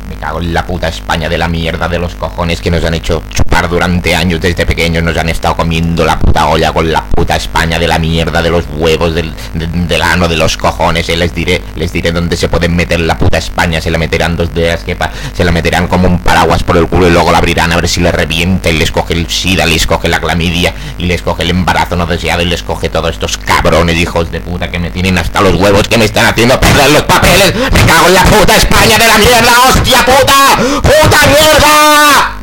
Me cago en la puta España de la mierda de los cojones que nos han hecho chupar durante años desde pequeños. Nos han estado comiendo la puta olla con la puta España de la mierda de los huevos, del ano, de los cojones. Les diré dónde se pueden meter la puta España. Se la meterán dos días, se la meterán como un paraguas por el culo y luego la abrirán a ver si les revienta y les coge el sida, les coge la clamidia y les coge el embarazo no deseado y les coge todos estos cabrones hijos de puta que me tienen hasta los huevos, que me están haciendo perder los papeles. Me cago en la puta España de la mierda, hostia puta, puta mierda.